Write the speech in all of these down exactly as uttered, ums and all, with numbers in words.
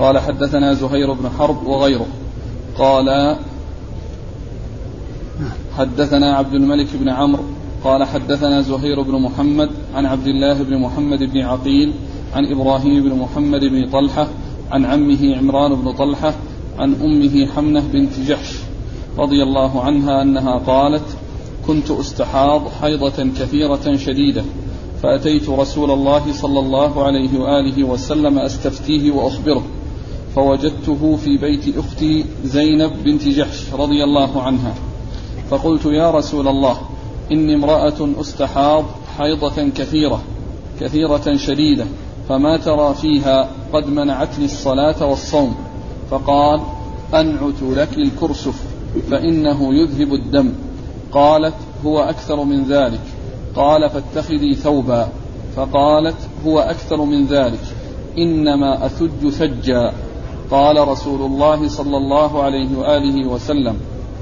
قال حدثنا زهير بن حرب وغيره قال حدثنا عبد الملك بن عمرو قال حدثنا زهير بن محمد عن عبد الله بن محمد بن عقيل عن إبراهيم بن محمد بن طلحة عن عمه عمران بن طلحة عن أمه حمنة بنت جحش رضي الله عنها أنها قالت كنت أستحاض حيضة كثيرة شديدة فأتيت رسول الله صلى الله عليه وآله وسلم أستفتيه وأخبره فوجدته في بيت أختي زينب بنت جحش رضي الله عنها فقلت يا رسول الله إني امرأة أستحاض حيضة كثيرة كثيرة شديدة فما ترى فيها قد منعتني الصلاة والصوم فقال أنعت لك الكرسف فإنه يذهب الدم قالت هو أكثر من ذلك قال فاتخذي ثوبا فقالت هو أكثر من ذلك إنما أثج ثجا قال رسول الله صلى الله عليه وآله وسلم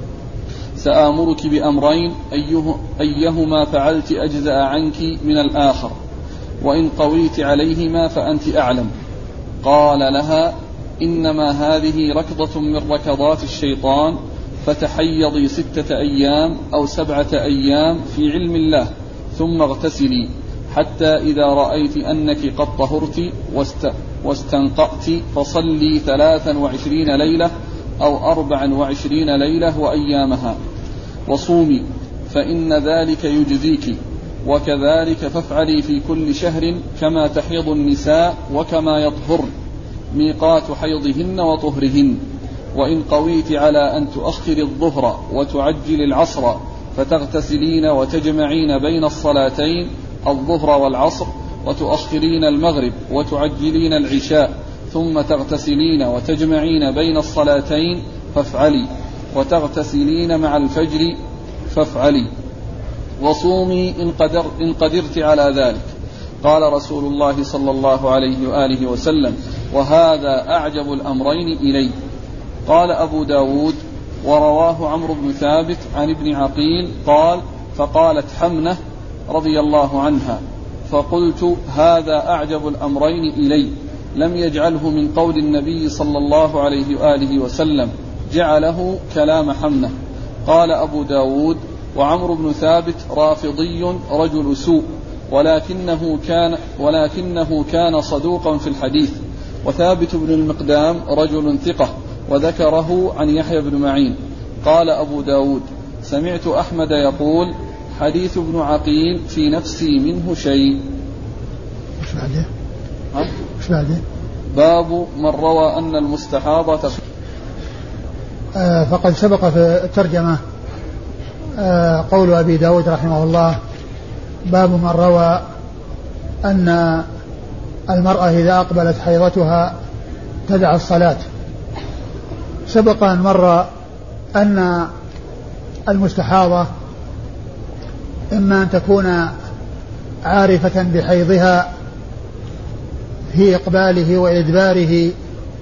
سآمرك بأمرين أيه أيهما فعلت أجزأ عنك من الآخر وإن قويت عليهما فأنت أعلم قال لها إنما هذه ركضة من ركضات الشيطان فتحيضي ستة أيام أو سبعة أيام في علم الله ثم اغتسلي حتى إذا رأيت أنك قد طهرت واستنقأت فصلي ثلاثا وعشرين ليلة أو أربعا وعشرين ليلة وأيامها وصومي فإن ذلك يجزيك وكذلك فافعلي في كل شهر كما تحيض النساء وكما يطهرن ميقات حيضهن وطهرهن وإن قويت على أن تؤخر الظهر وتعجل العصر فتغتسلين وتجمعين بين الصلاتين الظهر والعصر وتؤخرين المغرب وتعجلين العشاء ثم تغتسلين وتجمعين بين الصلاتين فافعلي وتغتسلين مع الفجر فافعلي وصومي إن, قدر إن قدرت على ذلك. قال رسول الله صلى الله عليه وآله وسلم وهذا أعجب الأمرين إلي. قال أبو داود ورواه عمرو بن ثابت عن ابن عقيل قال فقالت حمنة رضي الله عنها فقلت هذا أعجب الأمرين إلي لم يجعله من قول النبي صلى الله عليه وآله وسلم جعله كلام حمنة. قال أبو داود وعمرو بن ثابت رافضي رجل سوء ولكنه كان, ولكنه كان صدوقا في الحديث وثابت بن المقدام رجل ثقة وذكره عن يحيى بن معين. قال أبو داود سمعت أحمد يقول حديث ابن عقيل في نفسي منه شيء. وش بعده؟ وش بعده؟ باب من روى أن المستحاضة آه فقد سبق في الترجمة آه قول أبي داود رحمه الله باب من روى أن المرأة إذا أقبلت حيضتها تدع الصلاة. سبق أن مر أن المستحاضة إما أن تكون عارفة بحيضها في إقباله وإدباره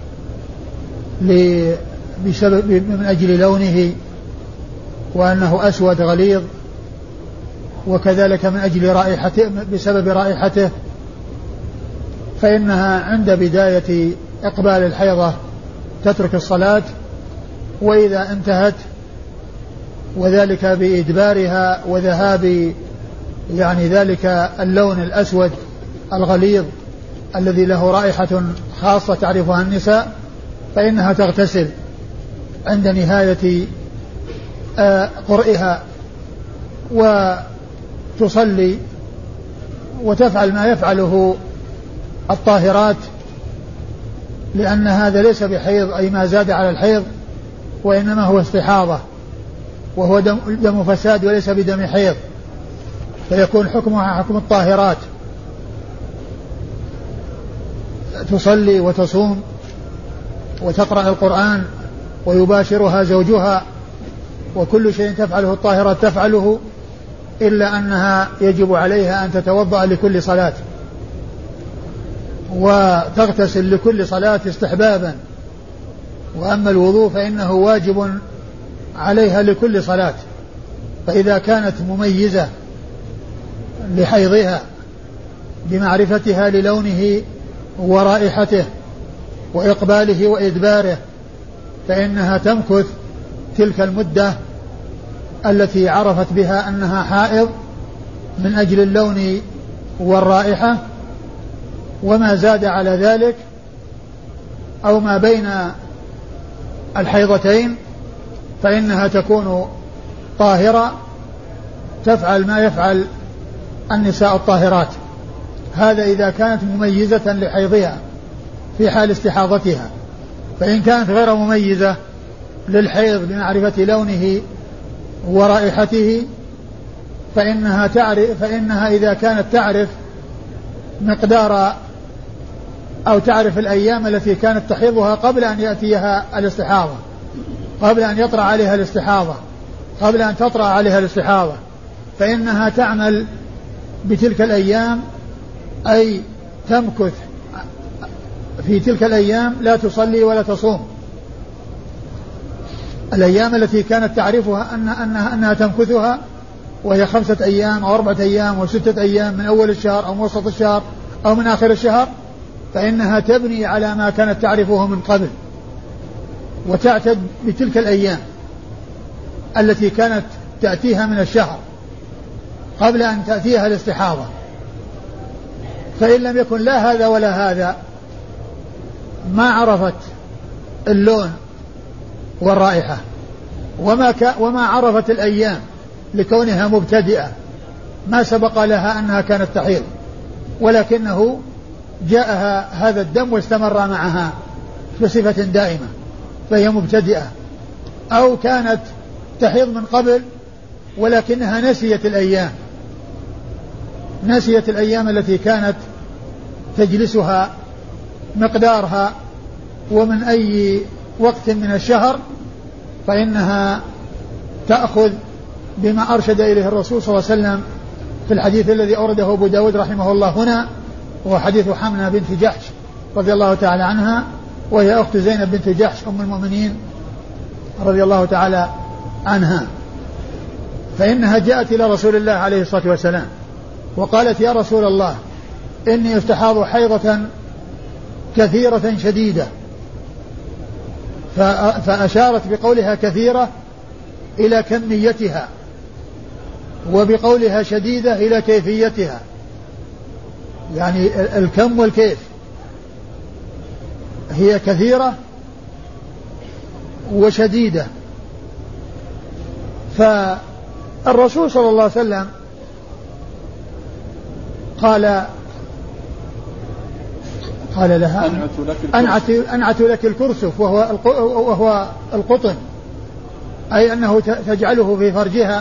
بسبب من أجل لونه وأنه أسود غليظ وكذلك من أجل رائحته بسبب رائحته فإنها عند بداية إقبال الحيضة تترك الصلاة وإذا انتهت وذلك بإدبارها وذهاب يعني ذلك اللون الأسود الغليظ الذي له رائحة خاصة تعرفها النساء فإنها تغتسل عند نهاية قرئها وتصلي وتفعل ما يفعله الطاهرات لأن هذا ليس بحيض أي ما زاد على الحيض وإنما هو استحاضة وهو دم, دم فساد وليس بدم حيض فيكون حكمها حكم الطاهرات تصلي وتصوم وتقرأ القرآن ويباشرها زوجها وكل شيء تفعله الطاهرات تفعله إلا أنها يجب عليها أن تتوضأ لكل صلاة وتغتسل لكل صلاة استحبابا وأما الوضوء فإنه واجب عليها لكل صلاة. فإذا كانت مميزة لحيضها بمعرفتها للونه ورائحته وإقباله وإدباره، فإنها تمكث تلك المدة التي عرفت بها أنها حائض من أجل اللون والرائحة، وما زاد على ذلك أو ما بين الحيضتين فإنها تكون طاهرة، تفعل ما يفعل النساء الطاهرات. هذا إذا كانت مميزة لحيضها في حال استحاضتها. فإن كانت غير مميزة للحيض بمعرفة لونه ورائحته فإنها تعرف فإنها إذا كانت تعرف مقدار أو تعرف الأيام التي كانت تحيضها قبل أن يأتيها الاستحاضة، قبل أن يطرأ عليها الاستحاضة قبل أن تطرأ عليها الاستحاضة فإنها تعمل بتلك الأيام، أي تمكث في تلك الأيام لا تصلي ولا تصوم. الأيام التي كانت تعرفها أن أنها, أنها تمكثها وهي خمسة أيام أو أربعة أيام وستة أيام من أول الشهر أو وسط الشهر أو من آخر الشهر، فإنها تبني على ما كانت تعرفه من قبل وتعتد بتلك الأيام التي كانت تأتيها من الشهر قبل أن تأتيها الاستحاضة. فإن لم يكن لا هذا ولا هذا، ما عرفت اللون والرائحة وما, ك... وما عرفت الأيام لكونها مبتدئة، ما سبق لها أنها كانت تحيض ولكنه جاءها هذا الدم واستمر معها بصفة دائمة فهي مبتدئة، أو كانت تحيض من قبل ولكنها نسيت الأيام نسيت الأيام التي كانت تجلسها مقدارها ومن أي وقت من الشهر، فإنها تأخذ بما أرشد إليه الرسول صلى الله عليه وسلم في الحديث الذي أورده أبو داود رحمه الله هنا، وهو حديث حمنة بنت جحش رضي الله تعالى عنها، وهي أخت زينب بنت جحش أم المؤمنين رضي الله تعالى عنها. فإنها جاءت إلى رسول الله عليه الصلاة والسلام وقالت: يا رسول الله، إني استحاض حيضة كثيرة شديدة. فأشارت بقولها كثيرة إلى كميتها، وبقولها شديدة إلى كيفيتها، يعني الكم والكيف. هي كثيرة وشديدة. فالرسول صلى الله عليه وسلم قال قال لها: أنعت, أنعت لك الكرسف، وهو, وهو القطن، أي أنه تجعله في فرجها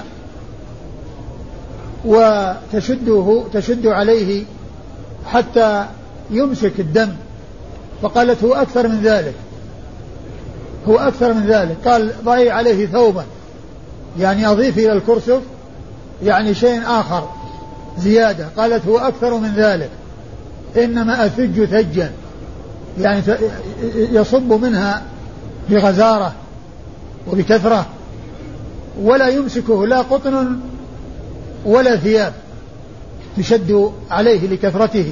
وتشده تشد عليه حتى يمسك الدم. فقالت: هو أكثر من ذلك هو أكثر من ذلك قال: ضعي عليه ثوبا، يعني أضيف إلى الكرسف يعني شيء آخر زيادة. قالت: هو أكثر من ذلك، إنما أثج ثجا، يعني يصب منها بغزارة وبكثرة، ولا يمسكه لا قطن ولا ثياب تشد عليه لكثرته،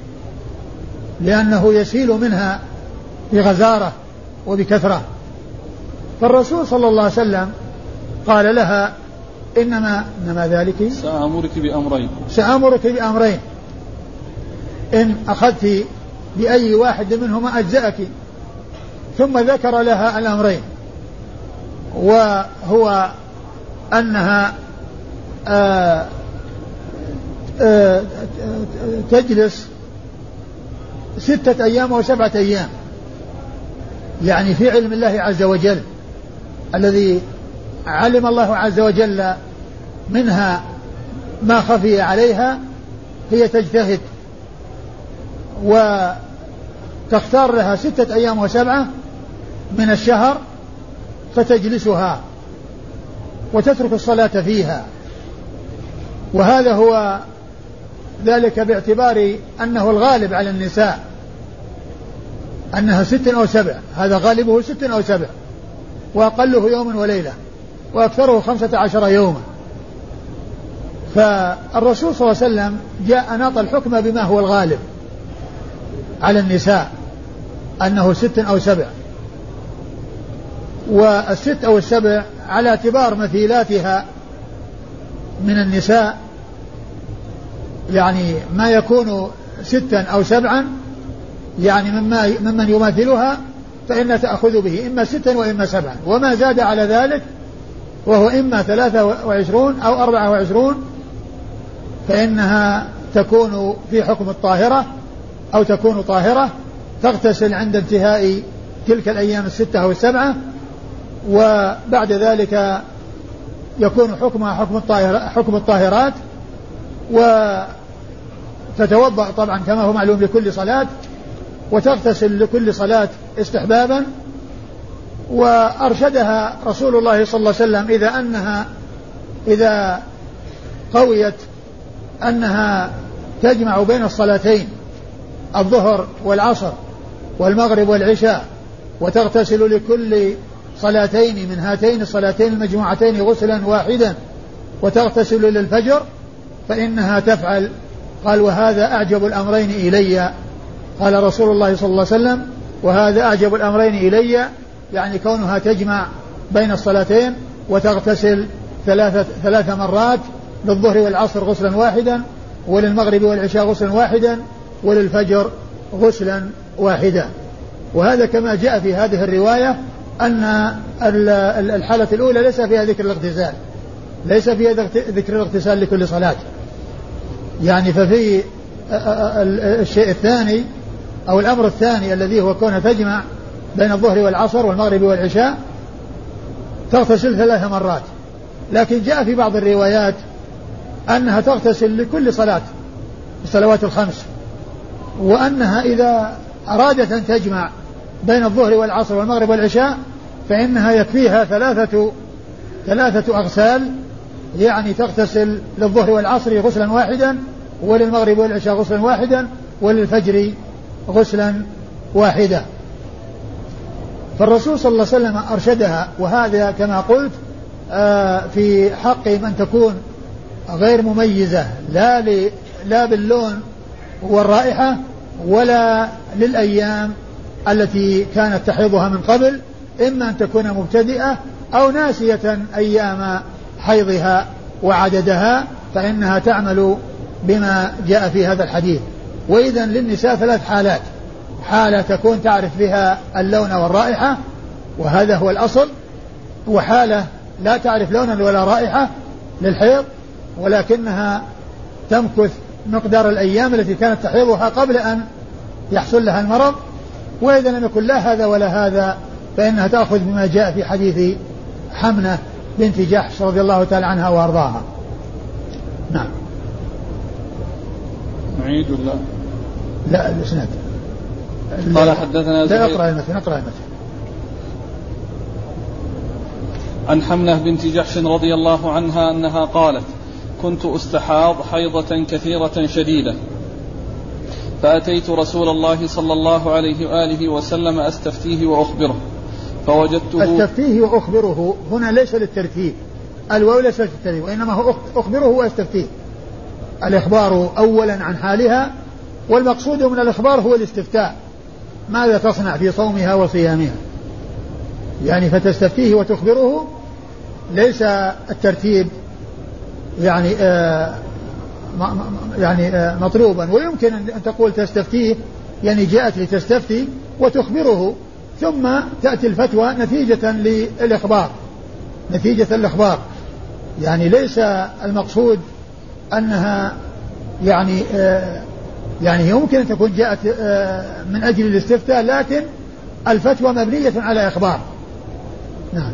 لأنه يسيل منها بغزارة وبكثرة. فالرسول صلى الله عليه وسلم قال لها: إنما إنما ذلك سأمرك بأمرين سأمرك بأمرين إن أخذت بأي واحد منهما أجزأك. ثم ذكر لها الأمرين، وهو أنها آآ آآ تجلس ستة أيام وسبعة أيام، يعني في علم الله عز وجل الذي علم الله عز وجل منها ما خفي عليها، هي تجتهد وتختار لها ستة أيام وسبعة من الشهر فتجلسها وتترك الصلاة فيها. وهذا هو ذلك باعتبار أنه الغالب على النساء أنها ست أو سبع، هذا غالبه ست أو سبع، وأقله يوم وليلة، وأكثره خمسة عشر يوما. فالرسول صلى الله عليه وسلم جاء ناط الحكم بما هو الغالب على النساء، أنه ست أو سبع. والست أو السبع على اعتبار مثيلاتها من النساء، يعني ما يكون ستا أو سبعا يعني مما ممن يماثلها فإن تأخذ به إما ستا وإما سبعا، وما زاد على ذلك وهو إما ثلاثة وعشرون أو أربعة وعشرون فإنها تكون في حكم الطاهرة أو تكون طاهرة، تغتسل عند انتهاء تلك الأيام الستة أو السبعة، وبعد ذلك يكون حكمها حكم الطاهرات, حكم الطاهرات وتتوضأ طبعا كما هو معلوم لكل صلاة، وتغتسل لكل صلاة استحبابا. وأرشدها رسول الله صلى الله عليه وسلم إذا أنها إذا قويت أنها تجمع بين الصلاتين الظهر والعصر والمغرب والعشاء، وتغتسل لكل صلاتين من هاتين الصلاتين المجموعتين غسلا واحدا، وتغتسل للفجر، فإنها تفعل. قال وهذا أعجب الأمرين إلي، قال رسول الله صلى الله عليه وسلم وهذا أعجب الأمرين إلي، يعني كونها تجمع بين الصلاتين وتغتسل ثلاثة ثلاث مرات للظهر والعصر غسلا واحدا، وللمغرب والعشاء غسلا واحدا، وللفجر غسلا واحدا. وهذا كما جاء في هذه الرواية أن الحالة الأولى ليس فيها ذكر الاغتسال، ليس فيها ذكر الاغتسال لكل صلاة، يعني ففي الشيء الثاني أو الأمر الثاني الذي هو كونها تجمع بين الظهر والعصر والمغرب والعشاء تغتسل ثلاث مرات. لكن جاء في بعض الروايات أنها تغتسل لكل صلاة الصلوات الخمس، وأنها إذا أرادت أن تجمع بين الظهر والعصر والمغرب والعشاء فإنها يكفيها ثلاثة ثلاثة أغسال، يعني تغتسل للظهر والعصر غسلا واحدا، وللمغرب والعشاء غسلا واحدا، وللفجر غسلا واحدا. فالرسول صلى الله عليه وسلم أرشدها، وهذا كما قلت في حق من تكون غير مميزة لا لا باللون والرائحة ولا للأيام التي كانت تحيضها من قبل، إما أن تكون مبتدئة أو ناسية أيام حيضها وعددها، فإنها تعمل بما جاء في هذا الحديث. وإذن للنساء ثلاث حالات: حالة تكون تعرف بها اللون والرائحة وهذا هو الأصل، وحالة لا تعرف لونا ولا رائحة للحيض ولكنها تمكث مقدار الأيام التي كانت تحيضها قبل أن يحصل لها المرض. وإذا لم يكن لا هذا ولا هذا فإنها تأخذ بما جاء في حديث حمنة بنت جحش رضي الله تعالى عنها وأرضاها. نعم. نعيد ولا لا الإسناد. قال حدثنا لا أقرأ المتن أقرأ المتن. عن حمنة بنت جحش رضي الله عنها أنها قالت: كنت أستحاض حيضة كثيرة شديدة، فأتيت رسول الله صلى الله عليه وآله وسلم أستفتيه وأخبره فوجدته. أستفتيه وأخبره هنا ليس للترتيب، الواو ليس للترتيب، وإنما هو أخبره وأستفتيه، الإخبار أولا عن حالها، والمقصود من الإخبار هو الاستفتاء، ماذا تصنع في صومها وصيامها، يعني فتستفتيه وتخبره ليس الترتيب يعني آه يعني آه مطلوبا. ويمكن أن تقول تستفتيه يعني جاءت لتستفتي وتخبره ثم تأتي الفتوى نتيجة للإخبار، نتيجة الإخبار، يعني ليس المقصود أنها يعني آه يعني يمكن أن تكون جاءت آه من أجل الاستفتاء، لكن الفتوى مبنية على إخبار. نعم.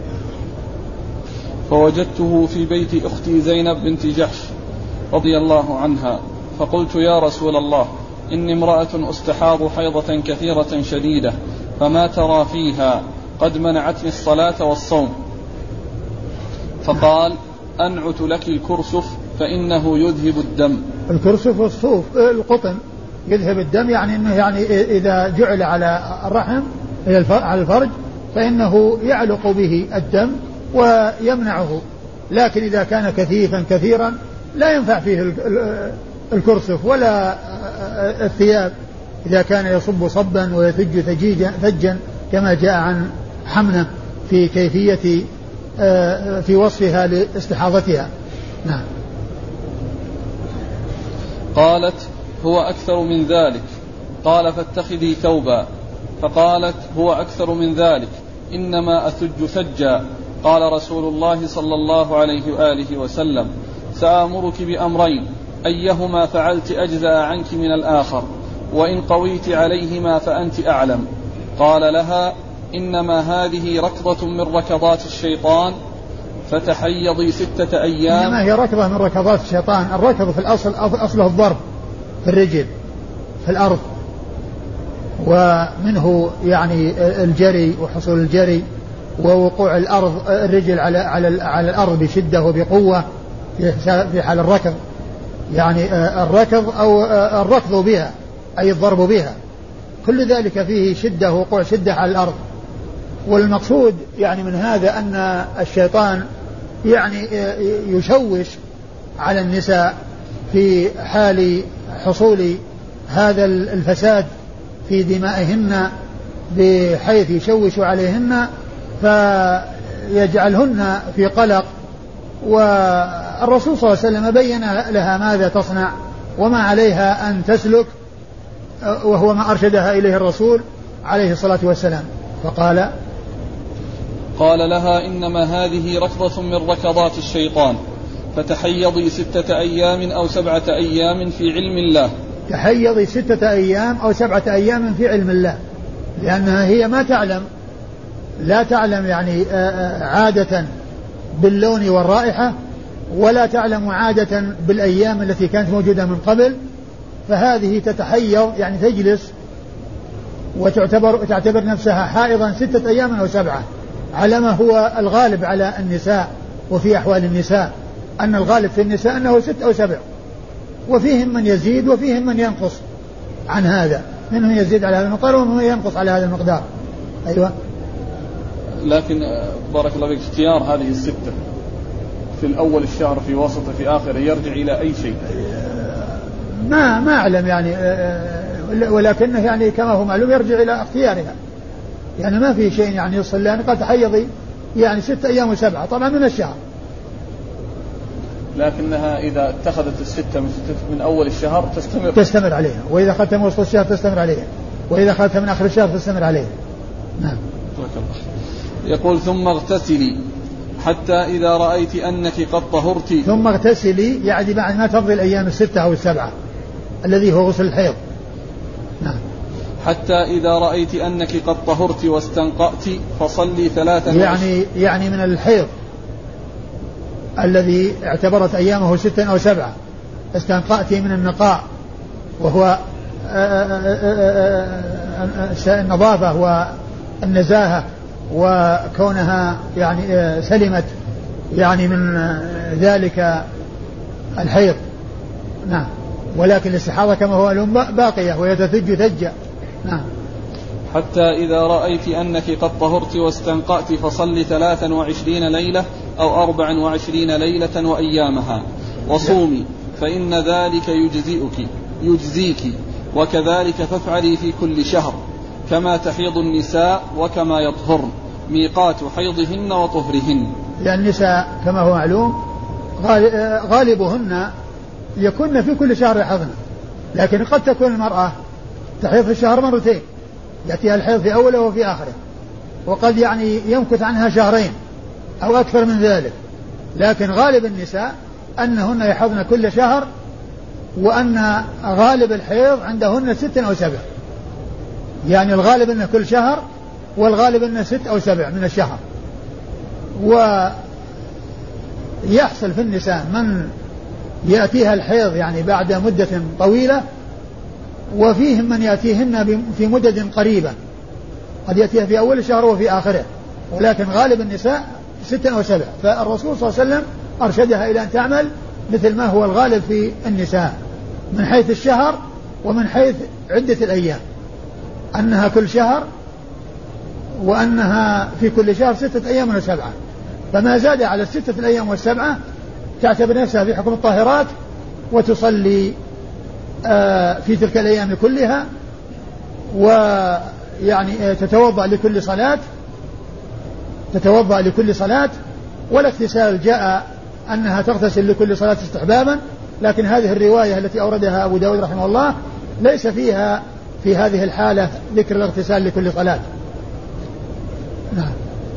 فوجدته في بيت أختي زينب بنت جحش رضي الله عنها، فقلت: يا رسول الله، إني امرأة أستحاض حيضة كثيرة شديدة، فما ترى فيها؟ قد منعتني الصلاة والصوم. فقال: أنعت لك الكرسف فإنه يذهب الدم. الكرسف والصوف القطن يذهب الدم، يعني إنه يعني إذا جعل على الرحم على الفرج فإنه يعلق به الدم ويمنعه، لكن إذا كان كثيفا كثيرا لا ينفع فيه الكرسف ولا الثياب إذا كان يصب صبا ويثج ثجيجا ثجا كما جاء عن حمنة في كيفية في وصفها لاستحاضتها. نعم. قالت هو أكثر من ذلك. قال فاتخذي ثوبا. فقالت هو أكثر من ذلك إنما أثج ثجا. قال رسول الله صلى الله عليه وآله وسلم سآمرك بأمرين أيهما فعلت أجزأ عنك من الآخر وإن قويت عليهما فأنت أعلم. قال لها إنما هذه ركضة من ركضات الشيطان فتحيضي ستة أيام. إنما هي ركضة من ركضات الشيطان. الركض في الأصل أصله الضرب في الرجل في الأرض، ومنه يعني الجري وحصول الجري ووقوع الأرض الرجل على على على الأرض بشدة وبقوة في حال الركض، يعني الركض أو الركض بها أي الضرب بها، كل ذلك فيه شدة وقوع شدة على الأرض. والمقصود يعني من هذا أن الشيطان يعني يشوش على النساء في حال حصول هذا الفساد في دمائهن بحيث يشوش عليهن فيجعلهن في قلق. والرسول صلى الله عليه وسلم بين لها ماذا تصنع وما عليها أن تسلك، وهو ما أرشدها إليه الرسول عليه الصلاة والسلام. فقال قال لها إنما هذه ركضة من ركضات الشيطان فتحيضي ستة أيام أو سبعة أيام في علم الله. تحيضي ستة أيام أو سبعة أيام في علم الله، لأنها هي ما تعلم لا تعلم يعني عادة باللون والرائحة، ولا تعلم عادة بالأيام التي كانت موجودة من قبل، فهذه تتحيض يعني تجلس وتعتبر تعتبر نفسها حائضا ستة أيام أو سبعة، على ما هو الغالب على النساء وفي أحوال النساء، أن الغالب في النساء أنه ست أو سبع، وفيهم من يزيد وفيهم من ينقص عن هذا، منهم يزيد على هذا المقدار ومنهم ينقص على هذا المقدار. أيوة. لكن بارك الله فيك اختيار هذه الستة في الأول الشهر في وسطه في آخره يرجع إلى أي شيء؟ ما ما أعلم يعني، ولكنه يعني كما هو معلوم يرجع إلى اختيارها، يعني ما في شيء يعني يصل، لأن قد تحيضي يعني ستة أيام وسبعة طبعا من الشهر، لكنها إذا اتخذت الستة من أول الشهر تستمر تستمر عليها، وإذا أخذتها من وسط الشهر تستمر عليها، وإذا أخذتها من آخر الشهر تستمر عليها. نعم. يقول ثم اغتسلي حتى إذا رأيت أنك قد طهرت. ثم اغتسلي يعني بعد ما تمضي الأيام الستة أو السبعة الذي هو غسل الحيض. نعم. حتى إذا رأيت أنك قد طهرت واستنقأت فصلي ثلاثا. يعني يعني من الحيض الذي اعتبرت أيامه ستة أو سبعة، استنقأت من النقاء وهو النظافة والنزاهة وكونها يعني سلمت يعني من ذلك الحيض. نعم. ولكن الاستحاضة كما هو الأم باقية وهي تثج ثجا. نعم. حتى إذا رأيت أنك قد طهرت واستنقأت فصل ثلاثا وعشرين ليلة أو أربعا وعشرين ليلة وأيامها وصومي فإن ذلك يجزئك يجزيك، وكذلك فافعلي في كل شهر كما تحيض النساء وكما يطهرن ميقات حيضهن وطهرهن. يعني النساء كما هو معلوم غالبهن يكون في كل شهر يحضن، لكن قد تكون المرأة تحيض في الشهر مرتين، يأتيها الحيض في أوله وفي آخره، وقد يعني يمكث عنها شهرين أو أكثر من ذلك، لكن غالب النساء أنهن يحضن كل شهر، وأن غالب الحيض عندهن ست أو سبع، يعني الغالب أنه كل شهر والغالب أنه ست أو سبع من الشهر. ويحصل في النساء من يأتيها الحيض يعني بعد مدة طويلة، وفيهم من يأتيهن في مدد قريبة، قد يأتيها في أول الشهر وفي آخره، ولكن غالب النساء ستة أو سبع. فالرسول صلى الله عليه وسلم أرشدها إلى أن تعمل مثل ما هو الغالب في النساء من حيث الشهر ومن حيث عدة الأيام، أنها كل شهر وأنها في كل شهر ستة أيام وسبعة، فما زاد على الستة الأيام والسبعة تعتبر نفسها في حكم الطاهرات وتصلي آه في تلك الأيام كلها ويعني تتوضأ لكل صلاة تتوضأ لكل صلاة. والاغتسال جاء أنها تغتسل لكل صلاة استحبابا، لكن هذه الرواية التي أوردها أبو داود رحمه الله ليس فيها في هذه الحالة ذكر الاغتسال لكل صلاة. نعم.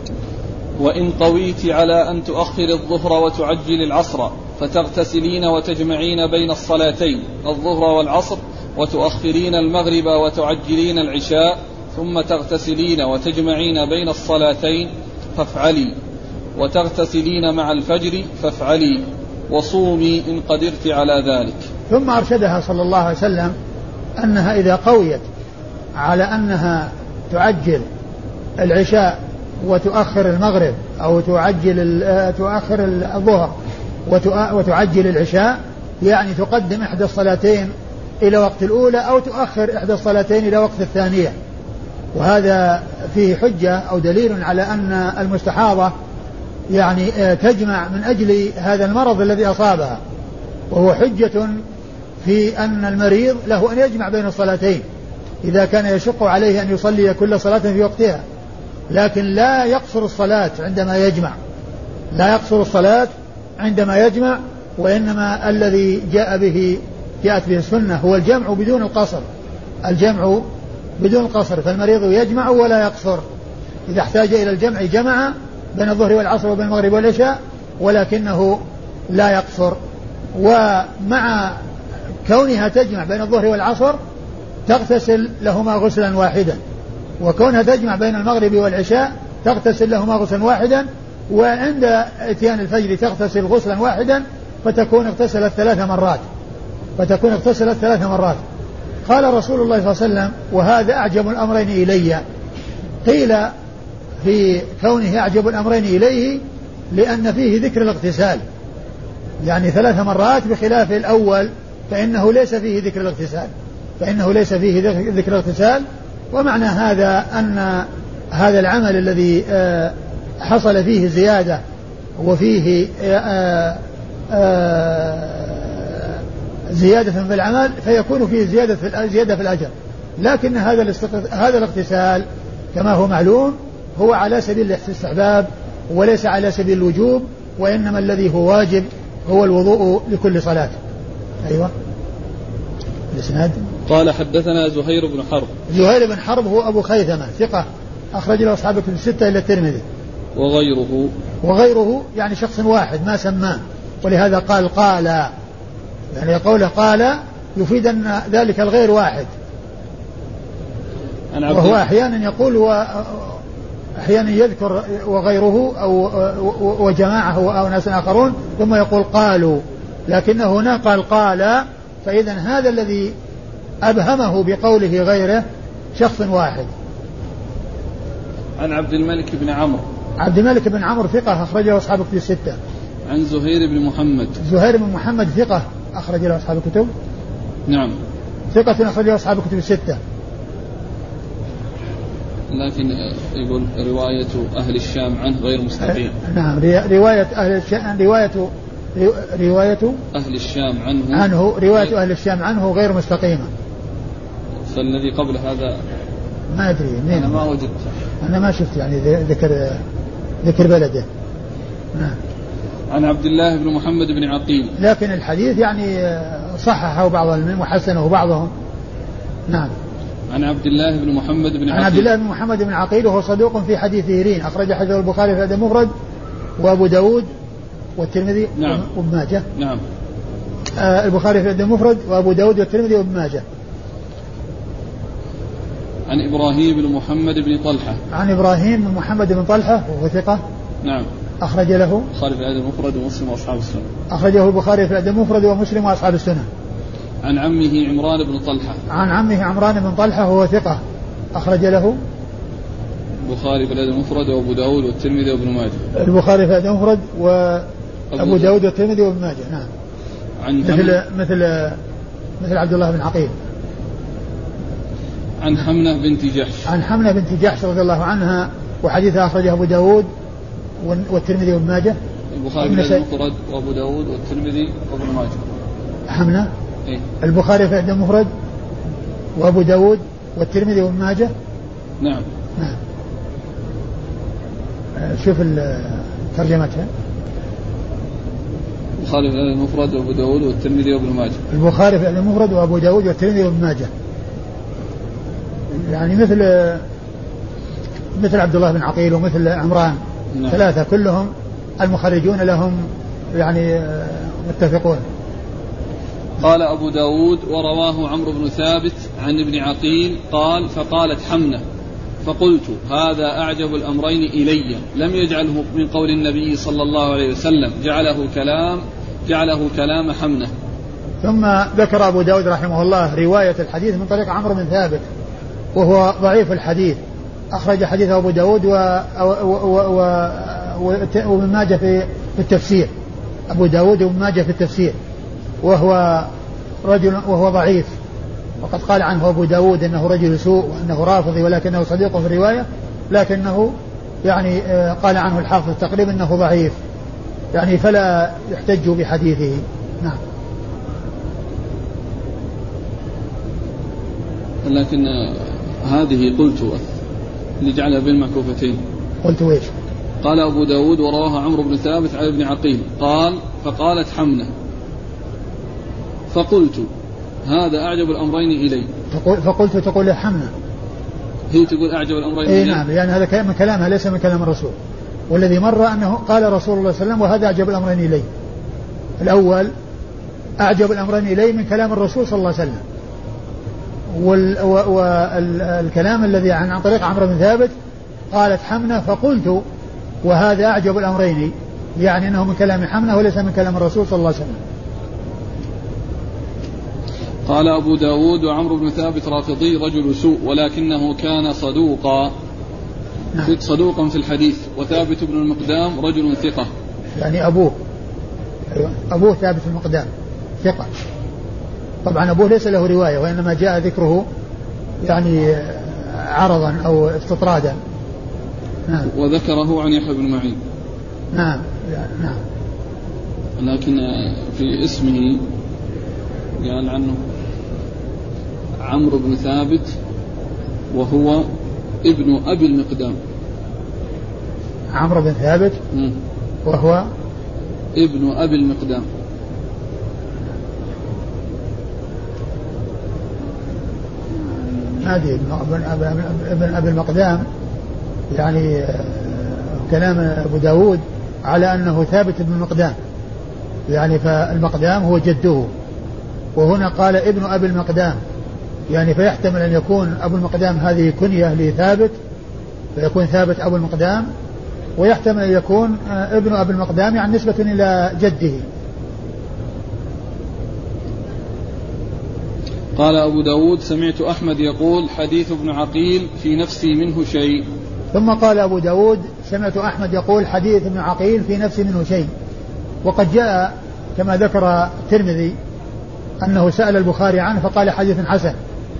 وإن قويت على أن تؤخر الظهر وتعجل العصر فتغتسلين وتجمعين بين الصلاتين الظهر والعصر وتؤخرين المغرب وتعجلين العشاء ثم تغتسلين وتجمعين بين الصلاتين فافعلي، وتغتسلين مع الفجر فافعلي، وصومي إن قدرت على ذلك. ثم أرشدها صلى الله عليه وسلم أنها إذا قويت على أنها تعجل العشاء وتؤخر المغرب أو تعجل تؤخر الظهر وتعجل العشاء، يعني تقدم إحدى الصلاتين إلى وقت الأولى أو تؤخر إحدى الصلاتين إلى وقت الثانية، وهذا فيه حجة أو دليل على أن المستحاضة يعني تجمع من أجل هذا المرض الذي أصابها، وهو حجة في أن المريض له أن يجمع بين الصلاتين إذا كان يشق عليه أن يصلي كل صلاة في وقتها، لكن لا يقصر الصلاة عندما يجمع لا يقصر الصلاة عندما يجمع وإنما الذي جاء به جاءت به السنة هو الجمع بدون القصر الجمع بدون القصر فالمريض يجمع ولا يقصر، إذا احتاج إلى الجمع جمع بين الظهر والعصر وبين المغرب والعشاء ولكنه لا يقصر. ومع كونها تجمع بين الظهر والعصر تغتسل لهما غسلا واحدا، وكونها تجمع بين المغرب والعشاء تغتسل لهما غسلا واحدا، وعند اتيان الفجر تغتسل غسلا واحدا فتكون اغتسلت ثلاث مرات فتكون اغتسلت ثلاث مرات. قال رسول الله صلى الله عليه وسلم وهذا أعجب الأمرين إلي، قيل في كونه أعجب الأمرين إليه لأن فيه ذكر الاغتسال، يعني ثلاث مرات بخلاف الأول فإنه ليس فيه ذكر الاغتسال فإنه ليس فيه ذكر الاغتسال. ومعنى هذا أن هذا العمل الذي حصل فيه زيادة وفيه زيادة في العمل فيكون فيه زيادة في زيادة في الأجر، لكن هذا هذا الاغتسال كما هو معلوم هو على سبيل الاستحباب وليس على سبيل الوجوب، وإنما الذي هو واجب هو الوضوء لكل صلاة. أيوة. الإسناد قال حدثنا زهير بن حرب. زهير بن حرب هو أبو خيثمة ثقة أخرج له أصحاب الكتب الستة إلى الترمذي. وغيره وغيره يعني شخص واحد ما سماه، ولهذا قال قال، يعني قوله قال يفيد أن ذلك الغير واحد، وهو أحيانا يقول وأحيانا يذكر وغيره أو وجماعة أو ناس آخرون ثم يقول قالوا، لكن هنا قال قال، فإذا هذا الذي أبهمه بقوله غيره شخص واحد. عن عبد الملك بن عمرو. عبد الملك بن عمرو ثقة أخرجه أصحاب الكتب الستة. عن زهير بن محمد. زهير بن محمد ثقة أخرج له أصحاب الكتب. نعم. ثقة أخرجه أصحاب الكتب الستة. لكن يقول رواية أهل الشام عنه غير مستقيم. نعم رواية أهل الشام رواية رواية أهل الشام عنه عنه رواية أهل الشام عنه غير مستقيمة. فالذي قبل هذا ما أدري مين. أنا ما وجدت. أنا ما شفت يعني ذكر ذكر بلده. نعم. عن عبد الله بن محمد بن عقيل. لكن الحديث يعني صححه بعض المؤمنين وحسنه بعضهم. نعم. عن عبد الله بن محمد بن عقيل. عن عبد الله بن محمد بن عقيل وهو صدوق في حديثه رين، أخرج حديث البخاري في الأدب المفرد وأبو داود والترمذي. نعم. وابن ماجه. نعم. آه البخاري في الأدب المفرد وأبو داود والترمذي وابن ماجه. عن إبراهيم بن محمد بن طلحة. عن إبراهيم بن محمد بن طلحة وهو ثقة. نعم. أخرج له البخاري في الأدب المفرد ومسلم وأصحاب السنة. أخرجه البخاري في الأدب المفرد ومسلم وأصحاب السنة. عن عمه عمران بن طلحة. عن عمه عمران بن طلحة وهو ثقة أخرج له البخاري في الأدب المفرد وأبو داود والترمذي وابن ماجه. البخاري في الأدب المفرد وأبو داود والترمذي وابن ماجه. نعم. عن مثل مثل مثل عبد الله بن عقيل. عن حمنة بنت جحش. عن حمنة بنت جحش رضي الله عنها وحديثها أخرجه أبو داود والترمذي وابن ماجه. البخاري في الأدب المفرد وأبو داود والترمذي وابن ماجه. حمنة. إيه؟ البخاري في الأدب المفرد وأبو داود والترمذي وابن ماجه. نعم. نعم. شوف ترجمتها. البخاري في المفرد وابو داود والترمذي وابن ماجه. البخاري في المفرد وابو داود والترمذي وابن ماجه. يعني مثل مثل عبد الله بن عقيل ومثل عمران. نعم. ثلاثة كلهم المخرجون لهم يعني متفقون. قال أبو داود ورواه عمرو بن ثابت عن ابن عقيل قال فقالت حمنة فقلت هذا أعجب الأمرين إلي لم يجعله من قول النبي صلى الله عليه وسلم جعله كلام جعله كلام حمنة. ثم ذكر أبو داود رحمه الله رواية الحديث من طريق عمرو بن ثابت وهو ضعيف الحديث، أخرج حديث أبو داود وابن ماجه في التفسير، أبو داود وابن ماجه في التفسير، وهو رجل وهو ضعيف، وقد قال عنه أبو داود أنه رجل سوء وأنه رافضي ولكنه صديق في الرواية، لكنه يعني قال عنه الحافظ تقريبا أنه ضعيف يعني فلا يحتج بحديثه. نعم. لكن هذه قلت اللي جعلها بالمعكوفتين قلت ويش؟ قال أبو داود ورواه عمرو بن ثابت عن ابن عقيل قال فقالت حمنة فقلت هذا أعجب الأمرين إلي. فقلت تقول حمنة هي تقول أعجب الأمرين إلي. إيه نعم، يعني هذا من كلامها ليس من كلام الرسول، والذي مر أنه قال رسول الله صلى الله عليه وسلم وهذا أعجب الأمرين إلي. الأول أعجب الأمرين إلي من كلام الرسول صلى الله عليه وسلم، والكلام الذي عن طريق عمرو بن ثابت قالت حمنة فقلت وهذا أعجب الأمرين، يعني أنه من كلام حمنة وليس من كلام الرسول صلى الله عليه وسلم. قال أبو داود وعمرو بن ثابت رافضي رجل سوء ولكنه كان صدوقا. نعم. صدوقا في الحديث. وثابت بن المقدام رجل ثقة. يعني أبوه أبوه ثابت المقدام ثقة. طبعا أبوه ليس له رواية وإنما جاء ذكره يعني عرضا أو استطرادا. نعم. وذكره عن يحيى بن معين. نعم نعم. لكن في اسمه قال عنه عمرو بن ثابت وهو ابن أبي المقدام. عمرو بن ثابت م. وهو ابن أبي المقدام. هذه ابن أبي المقدام يعني كلام أبو داود على أنه ثابت ابن المقدام، يعني فالمقدام هو جده، وهنا قال ابن أبي المقدام، يعني فيحتمل أن يكون أبو المقدام هذه كنية لثابت فيكون ثابت أبو المقدام، ويحتمل أن يكون ابن أبي المقدام يعني نسبة إلى جده. قال أبو داود سمعت أحمد يقول حديث ابن عقيل في نفسي منه شيء. ثم قال أبو داود سمعت أحمد يقول حديث ابن عقيل في نفسي منه شيء. وقد جاء كما ذكر الترمذي أنه سأل البخاري عنه فقال حديث حسن،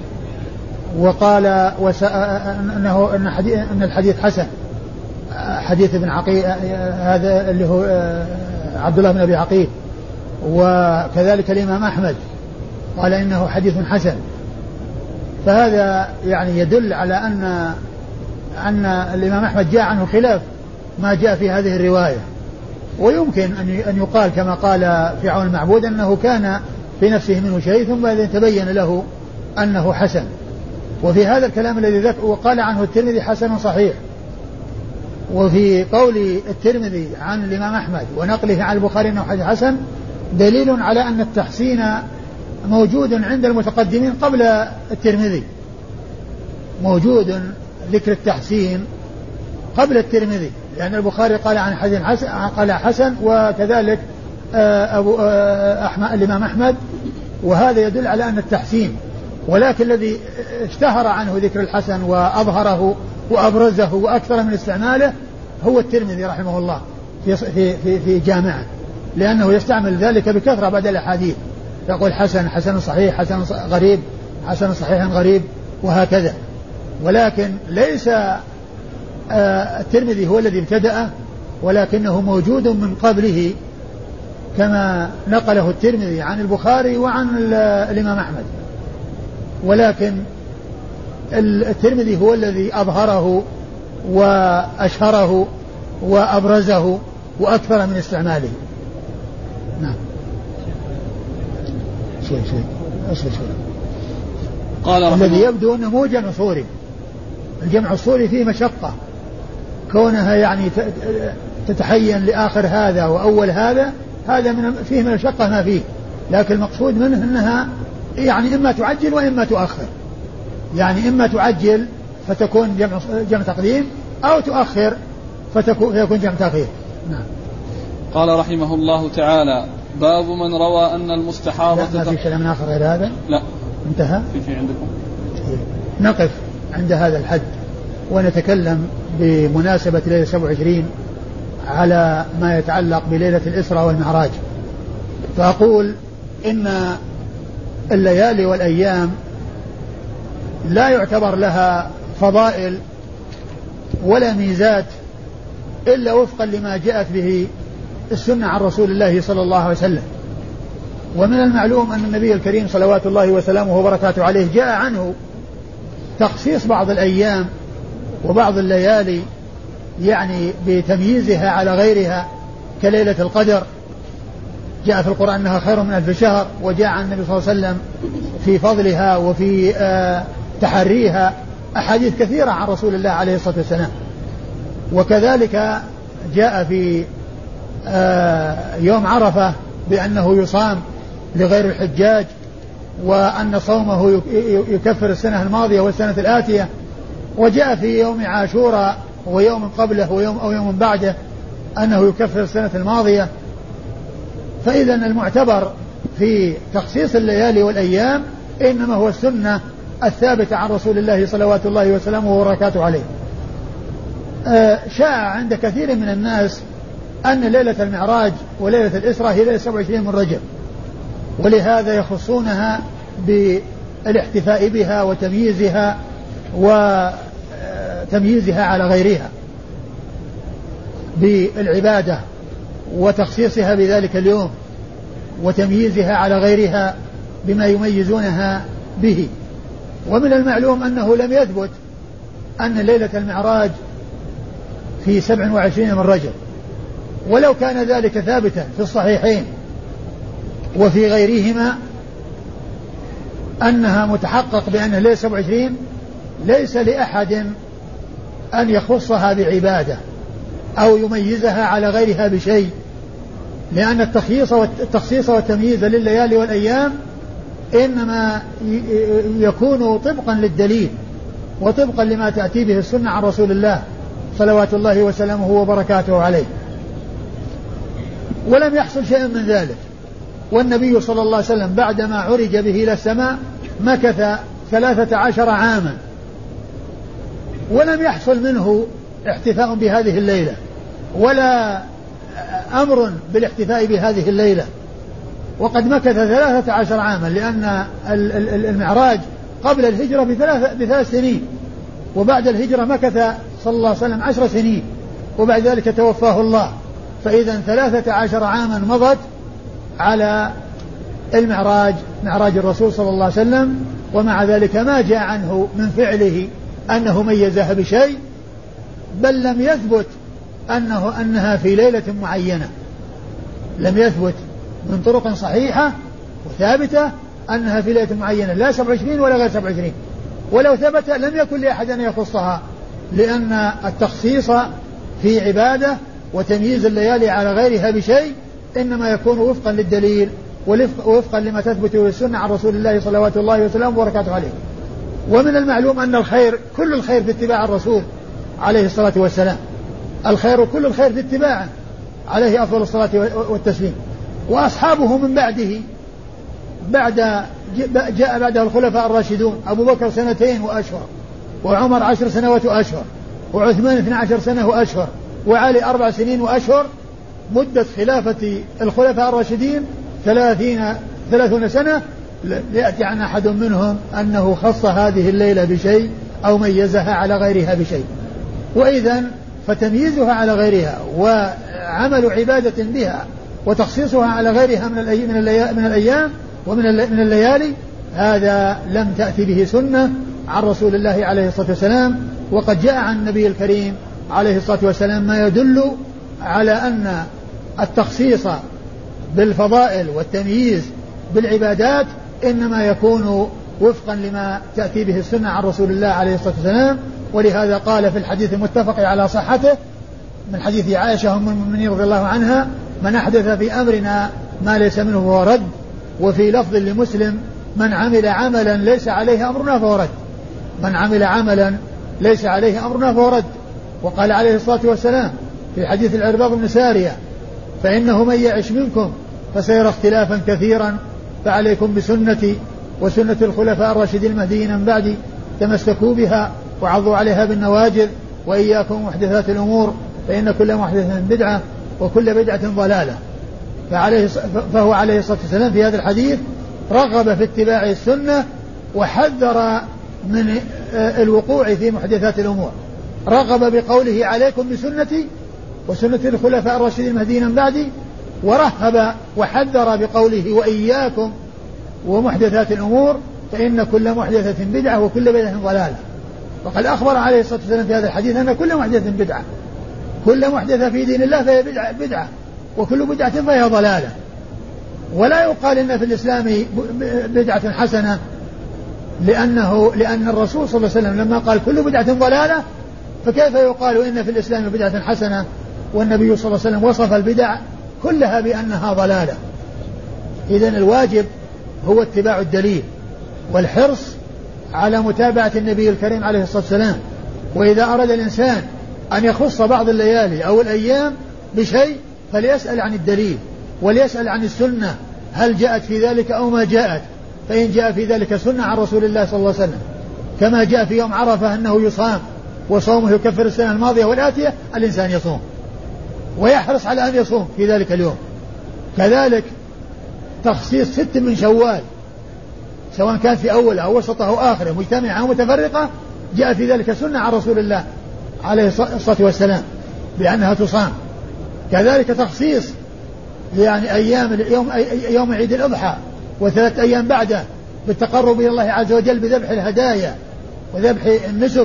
وقال أنه أن, حديث أن الحديث حسن حديث ابن عقيل هذا اللي هو عبد الله بن أبي عقيل، وكذلك الإمام أحمد قال إنه حديث حسن. فهذا يعني يدل على أن أن الإمام أحمد جاء عنه خلاف ما جاء في هذه الرواية، ويمكن أن يقال كما قال في عون المعبود أنه كان في نفسه منه شيء ثم تبين له أنه حسن. وفي هذا الكلام الذي ذكر وقال عنه الترمذي حسن صحيح، وفي قول الترمذي عن الإمام أحمد ونقله عن البخاري أنه حديث حسن دليل على أن التحسين موجود عند المتقدمين قبل الترمذي، موجود ذكر التحسين قبل الترمذي، لأن البخاري قال عن حديث حسن قال حسن، وكذلك أبو أحمد الإمام أحمد، وهذا يدل على أن التحسين. ولكن الذي اشتهر عنه ذكر الحسن وأظهره وأبرزه وأكثر من استعماله هو الترمذي رحمه الله في في في جامعه، لأنه يستعمل ذلك بكثرة بعد الأحاديث، يقول حسن حسن صحيح حسن غريب حسن صحيح غريب وهكذا. ولكن ليس الترمذي هو الذي ابتدأ، ولكنه موجود من قبله كما نقله الترمذي عن البخاري وعن الإمام أحمد. ولكن الترمذي هو الذي أظهره وأشهره وأبرزه وأكثر من استعماله. نعم. شوي شوي شوي شوي. قال الذي يبدو أنه مو جمع صوري. الجمع الصوري فيه مشقة كونها يعني تتحين لآخر هذا وأول هذا، هذا من فيه من المشقة ما فيه، لكن المقصود منه أنها يعني إما تعجل وإما تؤخر، يعني إما تعجل فتكون جمع جمع تقديم أو تؤخر فتكون فيكون جمع تأخير. نعم. قال رحمه الله تعالى: باب من روى أن المستحاضة. لا، ما في شيء من آخر غير هذا. لا انتهى. في شيء عندكم؟ نقف عند هذا الحد ونتكلم بمناسبة ليلة سبعة وعشرين على ما يتعلق بليلة الإسراء والمعراج. فأقول إن الليالي والأيام لا يعتبر لها فضائل ولا ميزات إلا وفقا لما جاءت به السنة عن رسول الله صلى الله عليه وسلم. ومن المعلوم أن النبي الكريم صلوات الله وسلامه وبركاته عليه جاء عنه تخصيص بعض الأيام وبعض الليالي يعني بتمييزها على غيرها كليلة القدر، جاء في القرآن أنها خير من ألف شهر، وجاء عن النبي صلى الله عليه وسلم في فضلها وفي آه تحريها أحاديث كثيرة عن رسول الله عليه الصلاة والسلام. وكذلك جاء في آه يوم عرفة بأنه يصام لغير الحجاج، وأن صومه يكفر السنة الماضية والسنة الآتية. وجاء في يوم عاشوراء ويوم قبله ويوم أو يوم بعده أنه يكفر السنة الماضية. فإذا المعتبر في تخصيص الليالي والأيام إنما هو السنة الثابتة عن رسول الله صلوات الله وسلامه وبركاته عليه. شاع عند كثير من الناس أن ليلة المعراج وليلة الإسراء هي ليلة سبعة وعشرين من رجب، ولهذا يخصونها بالاحتفاء بها وتمييزها وتمييزها على غيرها بالعبادة وتخصيصها بذلك اليوم وتمييزها على غيرها بما يميزونها به. ومن المعلوم أنه لم يثبت أن ليلة المعراج في سبع وعشرين من رجب، ولو كان ذلك ثابتا في الصحيحين وفي غيرهما أنها متحقق بأنها ليلة سبع وعشرين، ليس لأحد أن يخصها بعبادة أو يميزها على غيرها بشيء، لأن التخصيص والتخصيص والتمييز لليالي والأيام إنما يكون طبقا للدليل وطبقا لما تأتي به السنة عن رسول الله صلوات الله وسلامه وبركاته عليه. ولم يحصل شيء من ذلك، والنبي صلى الله عليه وسلم بعدما عرج به إلى السماء مكث ثلاثة عشر عاما ولم يحصل منه احتفاء بهذه الليلة ولا أمر بالاحتفاء بهذه الليلة، وقد مكث ثلاثة عشر عاما، لأن المعراج قبل الهجرة بثلاث, بثلاث سنين، وبعد الهجرة مكث صلى الله عليه وسلم عشر سنين، وبعد ذلك توفاه الله. فإذا ثلاثة عشر عاما مضت على المعراج، معراج الرسول صلى الله عليه وسلم، ومع ذلك ما جاء عنه من فعله أنه ميزها بشيء، بل لم يثبت أنه أنها في ليلة معينة، لم يثبت من طرق صحيحة وثابتة أنها في ليلة معينة، لا سبع وعشرين ولا غير سبع وعشرين. ولو ثبت لم يكن لأحد أن يخصها، لأن التخصيص في عبادة وتمييز الليالي على غيرها بشيء إنما يكون وفقا للدليل ووفقا لما تثبت السنة عن رسول الله صلوات الله وسلامه وبركاته عليه. ومن المعلوم أن الخير كل الخير في اتباع الرسول عليه الصلاة والسلام، الخير كل الخير في اتباعه عليه أفضل الصلاة والتسليم. وأصحابه من بعده بعد جاء بعده الخلفاء الراشدون، أبو بكر سنتين وأشهر، وعمر عشر سنوات وأشهر، وعثمان اثنى عشر سنة وأشهر، وعلي أربع سنين وأشهر. مدة خلافة الخلفاء الراشدين ثلاثين ثلاثون سنة. يأتي عن أحد منهم أنه خص هذه الليلة بشيء أو ميزها على غيرها بشيء. وإذا فتمييزها على غيرها وعمل عبادة بها وتخصيصها على غيرها من من الأيام ومن من الليالي، هذا لم تأتي به سنة عن رسول الله عليه الصلاة والسلام. وقد جاء عن النبي الكريم عليه الصلاة والسلام ما يدل على أن التخصيص بالفضائل والتمييز بالعبادات إنما يكون وفقا لما تأتي به السنة عن رسول الله عليه الصلاة والسلام. ولهذا قال في الحديث المتفق على صحته من حديث عائشة أم المؤمنين رضي الله عنها: من أحدث في أمرنا ما ليس منه فهو رد. وفي لفظ لمسلم: من عمل عملا ليس عليه أمرنا فهو رد. من عمل عملا ليس عليه أمرنا فهو رد. وقال عليه الصلاة والسلام في حديث العرباض بن سارية: فإنه من يعش منكم فسيرى اختلافا كثيرا فعليكم بسنتي وسنة الخلفاء الراشدين المهديين من بعدي تمسكوا بها وعضوا عليها بالنواجذ وإياكم محدثات الأمور فإن كل محدثة بدعة وكل بدعة ضلالة. فعليه فهو عليه الصلاة والسلام في هذا الحديث رغب في اتباع السنة وحذر من الوقوع في محدثات الأمور. رغب بقوله: عليكم بسنتي وسنة الخلفاء الراشدين المهديين من بعدي، ورهب وحذر بقوله: وإياكم ومحدثات الأمور فإن كل محدثة بدعة وكل بدعة ضلالة. وقد أخبر عليه الصلاة والسلام في هذا الحديث أن كل محدثة بدعة، كل محدثة في دين الله فهي بدعة, بدعة وكل بدعة فهي ضلالة. ولا يقال إن في الإسلام بدعة حسنة، لأنه لأن الرسول صلى الله عليه وسلم لما قال كل بدعة ضلالة فكيف يقال إن في الإسلام بدعة حسنة والنبي صلى الله عليه وسلم وصف البدع كلها بأنها ضلالة؟ إذن الواجب هو اتباع الدليل والحرص على متابعة النبي الكريم عليه الصلاة والسلام. وإذا أراد الإنسان أن يخص بعض الليالي أو الأيام بشيء فليسأل عن الدليل وليسأل عن السنة هل جاءت في ذلك أو ما جاءت. فإن جاء في ذلك سنة عن رسول الله صلى الله عليه وسلم كما جاء في يوم عرفة أنه يصام وصومه يكفر السنة الماضية والآتية، الإنسان يصوم ويحرص على أن يصوم في ذلك اليوم. كذلك تخصيص ست من شوال سواء كان في أوله أو وسطه أو آخره مجتمعة أو متفرقة جاء في ذلك سنة عن رسول الله عليه الصلاة والسلام بأنها تصام. كذلك تخصيص يعني أيام يوم, يوم عيد الأضحى وثلاث أيام بعده بالتقرب إلى الله عز وجل بذبح الهدايا وذبح النسك.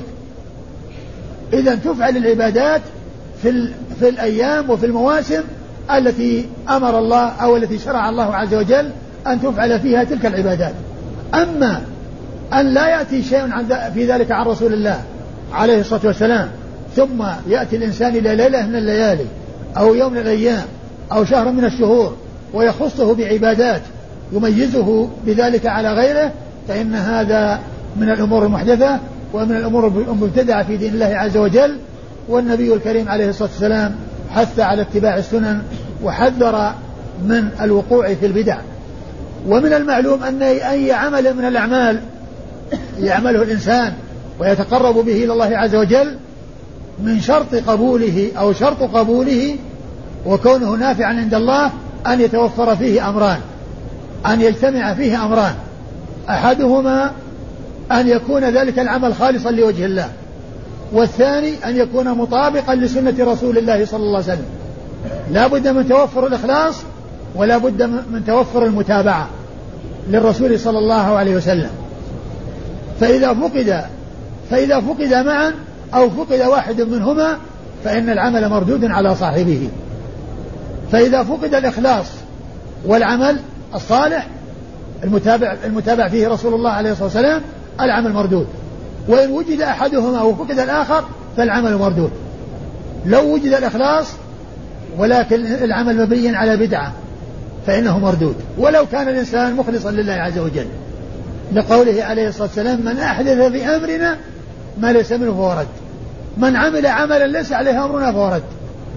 إذن تفعل العبادات في, في الأيام وفي المواسم التي أمر الله أو التي شرع الله عز وجل أن تفعل فيها تلك العبادات. أما أن لا يأتي شيء في ذلك عن رسول الله عليه الصلاة والسلام ثم يأتي الإنسان إلى ليلة من الليالي أو يوم من الأيام أو شهر من الشهور ويخصه بعبادات يميزه بذلك على غيره، فإن هذا من الأمور المحدثة ومن الأمور المبتدعة في دين الله عز وجل. والنبي الكريم عليه الصلاة والسلام حث على اتباع السنن وحذر من الوقوع في البدع. ومن المعلوم أن أي عمل من الأعمال يعمله الإنسان ويتقرب به إلى الله عز وجل من شرط قبوله أو شرط قبوله وكونه نافعا عند الله أن يتوفر فيه أمران، أن يجتمع فيه أمران: أحدهما أن يكون ذلك العمل خالصا لوجه الله، والثاني أن يكون مطابقا لسنة رسول الله صلى الله عليه وسلم. لا بد من توفر الإخلاص ولا بد من توفر المتابعة للرسول صلى الله عليه وسلم. فإذا فقد فإذا فقد معا أو فقد واحد منهما فإن العمل مردود على صاحبه. فإذا فقد الإخلاص والعمل الصالح المتابع, المتابع فيه رسول الله عليه الصلاة والسلام العمل مردود. وإن وجد أحدهما أو فقد الآخر فالعمل مردود. لو وجد الإخلاص ولكن العمل مبني على بدعة فإنه مردود، ولو كان الإنسان مخلصا لله عز وجل، لقوله عليه الصلاة والسلام: من أحدث في أمرنا ما ليس منه فهو رد. من عمل عملا ليس عليه أمرنا فهو رد.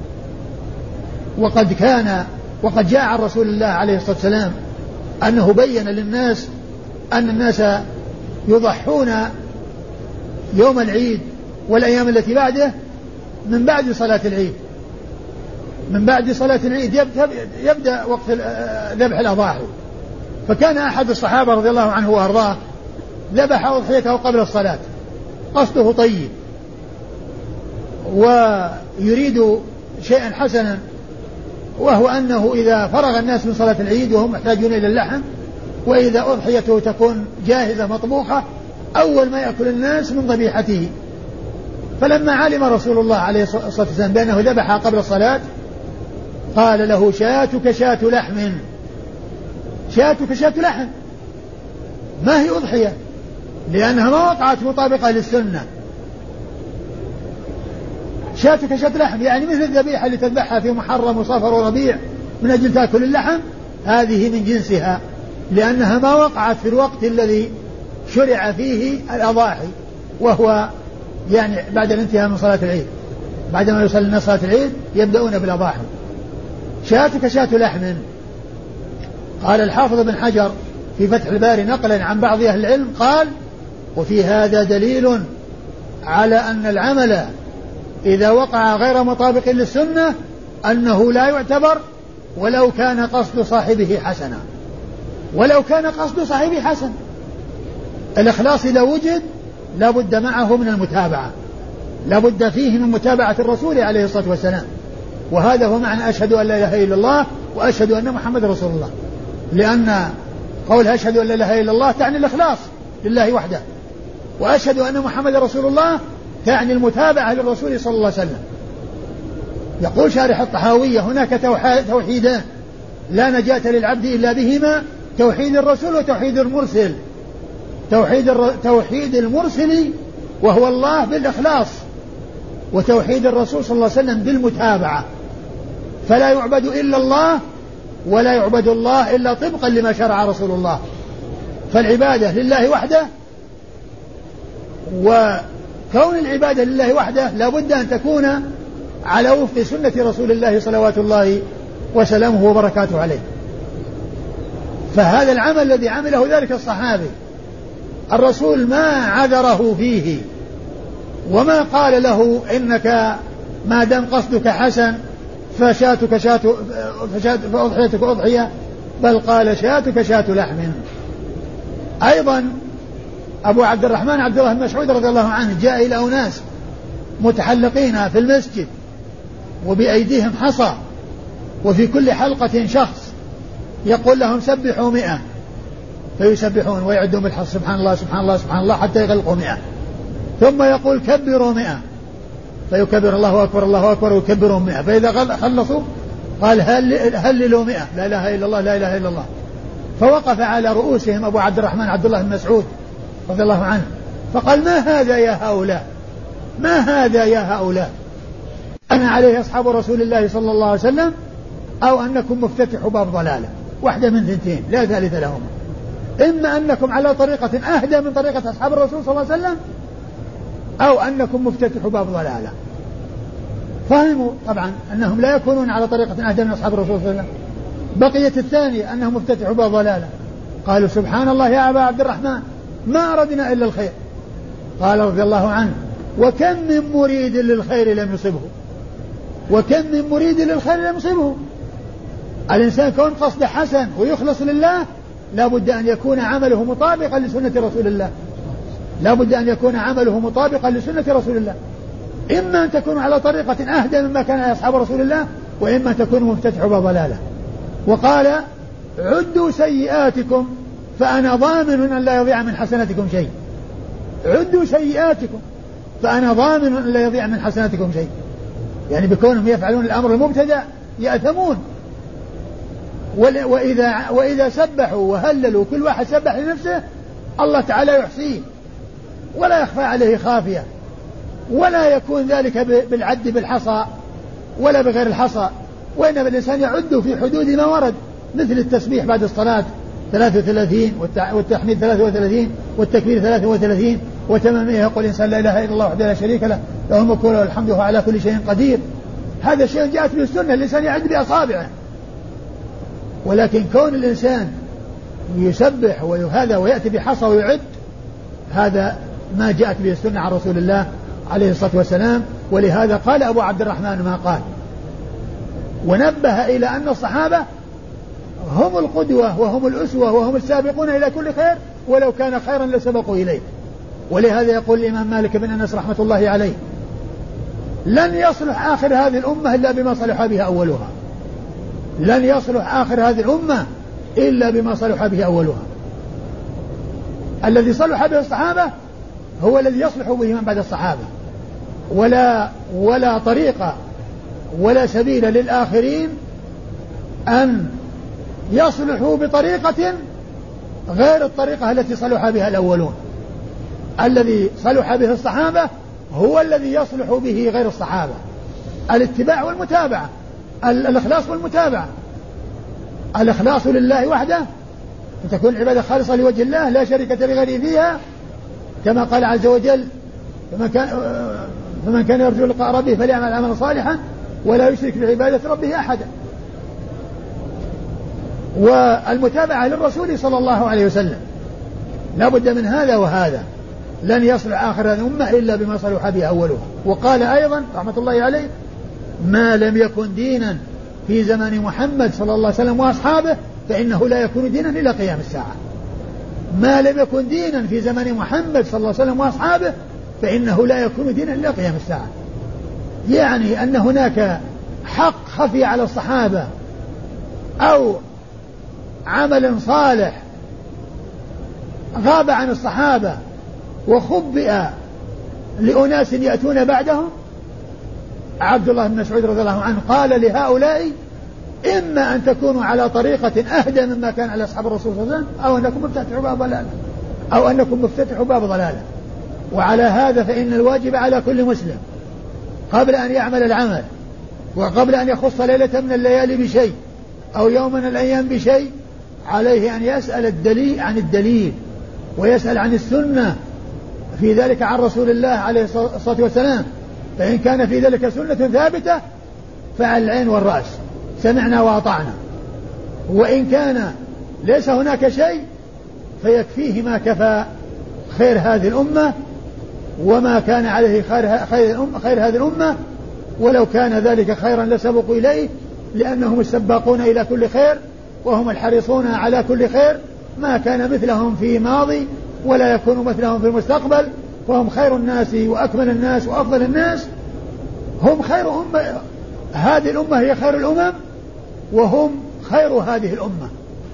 وقد كان وقد جاء عن رسول الله عليه الصلاة والسلام أنه بين للناس أن الناس يضحون يوم العيد والأيام التي بعده من بعد صلاة العيد. من بعد صلاة العيد يبدأ وقت ذبح الأضاحي. فكان أحد الصحابة رضي الله عنه وأرضاه ذبح أضحيته قبل الصلاة، قصده طيب ويريد شيئا حسنا، وهو أنه إذا فرغ الناس من صلاة العيد وهم محتاجون إلى اللحم وإذا أضحيته تكون جاهزة مطبوخة أول ما يأكل الناس من ذبيحته. فلما علم رسول الله عليه الصلاة والسلام بأنه ذبح قبل الصلاة قال له شاتك شات لحم، شاتك شات لحم، ما هي أضحية، لأنها ما وقعت مطابقة للسنة. شاتك شات لحم يعني مثل الذبيحة اللي تذبحها في محرم وصفر وربيع من أجل تأكل اللحم، هذه من جنسها، لأنها ما وقعت في الوقت الذي شرع فيه الأضاحي، وهو يعني بعد الانتهاء من صلاة العيد، بعدما يصلي الناس صلاة العيد يبدأون بالأضاحي. شاتك شات لحم. قال الحافظ بن حجر في فتح الباري نقلا عن بعض أهل العلم قال: وفي هذا دليل على أن العمل إذا وقع غير مطابق للسنة أنه لا يعتبر ولو كان قصد صاحبه حسنا، ولو كان قصد صاحبه حسن. الإخلاص إذا وجد لا بد معه من المتابعة، لا بد فيه من متابعة الرسول عليه الصلاة والسلام، وهذا هو معنى أشهد أن لا إله إلا الله وأشهد أن محمد رسول الله، لأن قول أشهد أن لا إله إلا الله تعني الإخلاص لله وحده، وأشهد أن محمد رسول الله تعني المتابعة للرسول صلى الله عليه وسلم. يقول شارح الطحاوية: هناك توحيدان لا نجاة للعبد إلا بهما، توحيد الرسول وتوحيد المرسل. توحيد, توحيد المرسل وهو الله بالإخلاص، وتوحيد الرسول صلى الله عليه وسلم بالمتابعة. فلا يعبد إلا الله ولا يعبد الله إلا طبقا لما شرع رسول الله. فالعبادة لله وحده، وكون العبادة لله وحده لا بد أن تكون على وفق سنة رسول الله صلوات الله وسلامه وبركاته عليه. فهذا العمل الذي عمله ذلك الصحابي الرسول ما عذره فيه، وما قال له إنك ما دام قصدك حسن فشاتك شات فأضحيتك أضحية، بل قال شاتك شات لحم. أيضا أبو عبد الرحمن عبد الله بن مسعود رضي الله عنه جاء إلى أناس متحلقين في المسجد وبأيديهم حصى وفي كل حلقة شخص، يقول لهم سبحوا مئة، فيسبحون ويعدون بالحصى سبحان الله سبحان الله سبحان الله حتى يغلقوا مئة، ثم يقول كبروا مئة، فيكبر الله أكبر الله أكبر ويكبرون مئة، فإذا خلصوا قال هللوا مئة، لا إله إلا الله لا إله إلا الله. فوقف على رؤوسهم أبو عبد الرحمن عبد الله بن مسعود رضي الله عنه فقال: ما هذا يا هؤلاء، ما هذا يا هؤلاء، أنا عليه أصحاب رسول الله صلى الله عليه وسلم أو أنكم مفتتحوا باب ضلالة، واحدة من ثنتين لا ثالث لهما، إما أنكم على طريقة أهدى من طريقة أصحاب الرسول صلى الله عليه وسلم أو أنكم مفتتحوا باب ضلالة. فهموا طبعا أنهم لا يكونون على طريقة أهدى من أصحاب الرسول صلى الله عليه وسلم. بقية الثانية أنهم مفتتحوا باب ضلالة، قالوا سبحان الله يا أبا عبد الرحمن ما أردنا إلا الخير. قال رضي الله عنه: وكم من مريد للخير لم يصبه، وكم من مريد للخير لم يصبه. الإنسان كون قصد حسن ويخلص لله لا بد أن يكون عمله مطابقا لسنة رسول الله، لا بد أن يكون عمله مطابقا لسنة رسول الله، إما أن تكون على طريقة أهدى مما كان أصحاب رسول الله، وإما تكون مفتتحوا بضلالة. وقال: عدوا سيئاتكم فأنا ضامن أن لا يضيع من حسناتكم شيء، عدوا سيئاتكم فأنا ضامن أن لا يضيع من حسناتكم شيء، يعني بكونهم يفعلون الأمر المبتدأ يأثمون. وإذا, وإذا سبحوا وهللوا كل واحد سبح لنفسه الله تعالى يحصيه ولا يخفى عليه خافية، ولا يكون ذلك بالعد بالحصى ولا بغير الحصى، وإنما الإنسان يعد في حدود ما ورد، مثل التسبيح بعد الصلاة ثلاثة وثلاثين والتحميد ثلاثة وثلاثين والتكبير ثلاثة وثلاثين وتمامه يقول الإنسان لا إله إلا الله وحده لا شريك له له الملك وله الحمد وهو على كل شيء قدير. هذا شيء جاءت به السنة، الإنسان يعد بأصابعه. ولكن كون الإنسان يسبح وهذا ويأتي بحصى ويعد، هذا ما جاءت به السنة عن رسول الله عليه الصلاة والسلام. ولهذا قال أبو عبد الرحمن ما قال، ونبه إلى أن الصحابة هم القدوة وهم الأسوة وهم السابقون إلى كل خير، ولو كان خيرا لسبقوا إليه. ولهذا يقول الإمام مالك بن أنس رحمة الله عليه: لن يصلح آخر هذه الأمة إلا بما صلح بها أولها، لن يصلح آخر هذه الأمة إلا بما صلح به أولها. الذي صلح به الصحابة هو الذي يصلح به من بعد الصحابة، ولا ولا طريقة ولا سبيل للآخرين أن يصلحوا بطريقة غير الطريقة التي صلح بها الأولون. الذي صلح به الصحابة هو الذي يصلح به غير الصحابة، الاتباع والمتابعة، الإخلاص والمتابعة. الإخلاص لله وحده فتكون العبادة خالصة لوجه الله لا شركة لغيره فيها، كما قال عز وجل فمن كان, فمن كان يرجو لقاء ربه فليعمل عملا صالحا ولا يشرك بعبادة ربه أحدا. والمتابعة للرسول صلى الله عليه وسلم لا بد من هذا وهذا، لن يصلح آخر الأمة إلا بما صلح به أولها. وقال أيضا رحمة الله عليه ما لم يكن دينا في زمن محمد صلى الله عليه وسلم وأصحابه فإنه لا يكون دينا إلى قيام الساعة. ما لم يكن دينا في زمن محمد صلى الله عليه وسلم وأصحابه فإنه لا يكون دينا إلى قيام الساعة. يعني أن هناك حق خفي على الصحابة أو عمل صالح غاب عن الصحابة وخبئ لأناس يأتون بعدهم. عبد الله بن مسعود رضي الله عنه قال لهؤلاء إما أن تكونوا على طريقة أهدى مما كان على أصحاب الرسول صلى الله عليه وسلم أو أنكم مفتتحوا باب ضلالة أو أنكم مفتتحوا باب ضلالة. وعلى هذا فإن الواجب على كل مسلم قبل أن يعمل العمل وقبل أن يخص ليلة من الليالي بشيء أو يوم من الأيام بشيء عليه أن يسأل الدليل عن الدليل ويسأل عن السنة في ذلك عن رسول الله عليه الصلاة والسلام. فإن كان في ذلك سنة ثابتة فعلى العين والرأس سمعنا وأطعنا، وإن كان ليس هناك شيء فيكفيه ما كفى خير هذه الأمة وما كان عليه خير, خير, خير هذه الأمة، ولو كان ذلك خيرا لسبقوا إليه لأنهم السباقون إلى كل خير وهم الحريصون على كل خير، ما كان مثلهم في ماضي ولا يكون مثلهم في المستقبل، وهم خير الناس وأكمل الناس وأفضل الناس. هم خير أمة، هذه الأمة هي خير الأمم وهم خير هذه الأمة،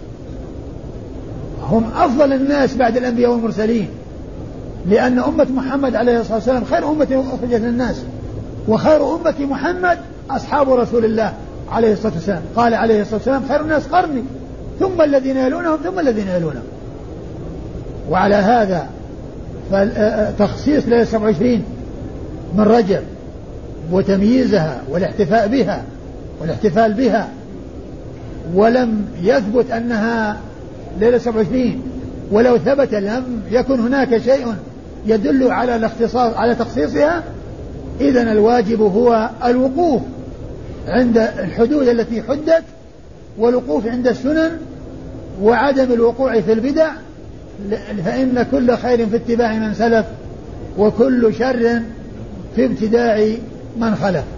هم أفضل الناس بعد الأنبياء والمرسلين، لأن أمة محمد عليه الصلاة والسلام خير أمة أخرجت للناس، وخير أمة محمد أصحاب رسول الله عليه الصلاة والسلام. قال عليه الصلاة والسلام خير الناس قرني ثم الذين يلونهم ثم الذين يلونهم. وعلى هذا فتخصيص ليلة سبعة وعشرين من رجب وتمييزها والاحتفاء بها والاحتفال بها، ولم يثبت أنها ليلة سبعة وعشرين، ولو ثبت لم يكن هناك شيء يدل على الاختصاص على تخصيصها، إذن الواجب هو الوقوف عند الحدود التي حدت والوقوف عند السنن وعدم الوقوع في البدع، فإن كل خير في اتباع من سلف وكل شر في ابتداع من خلف.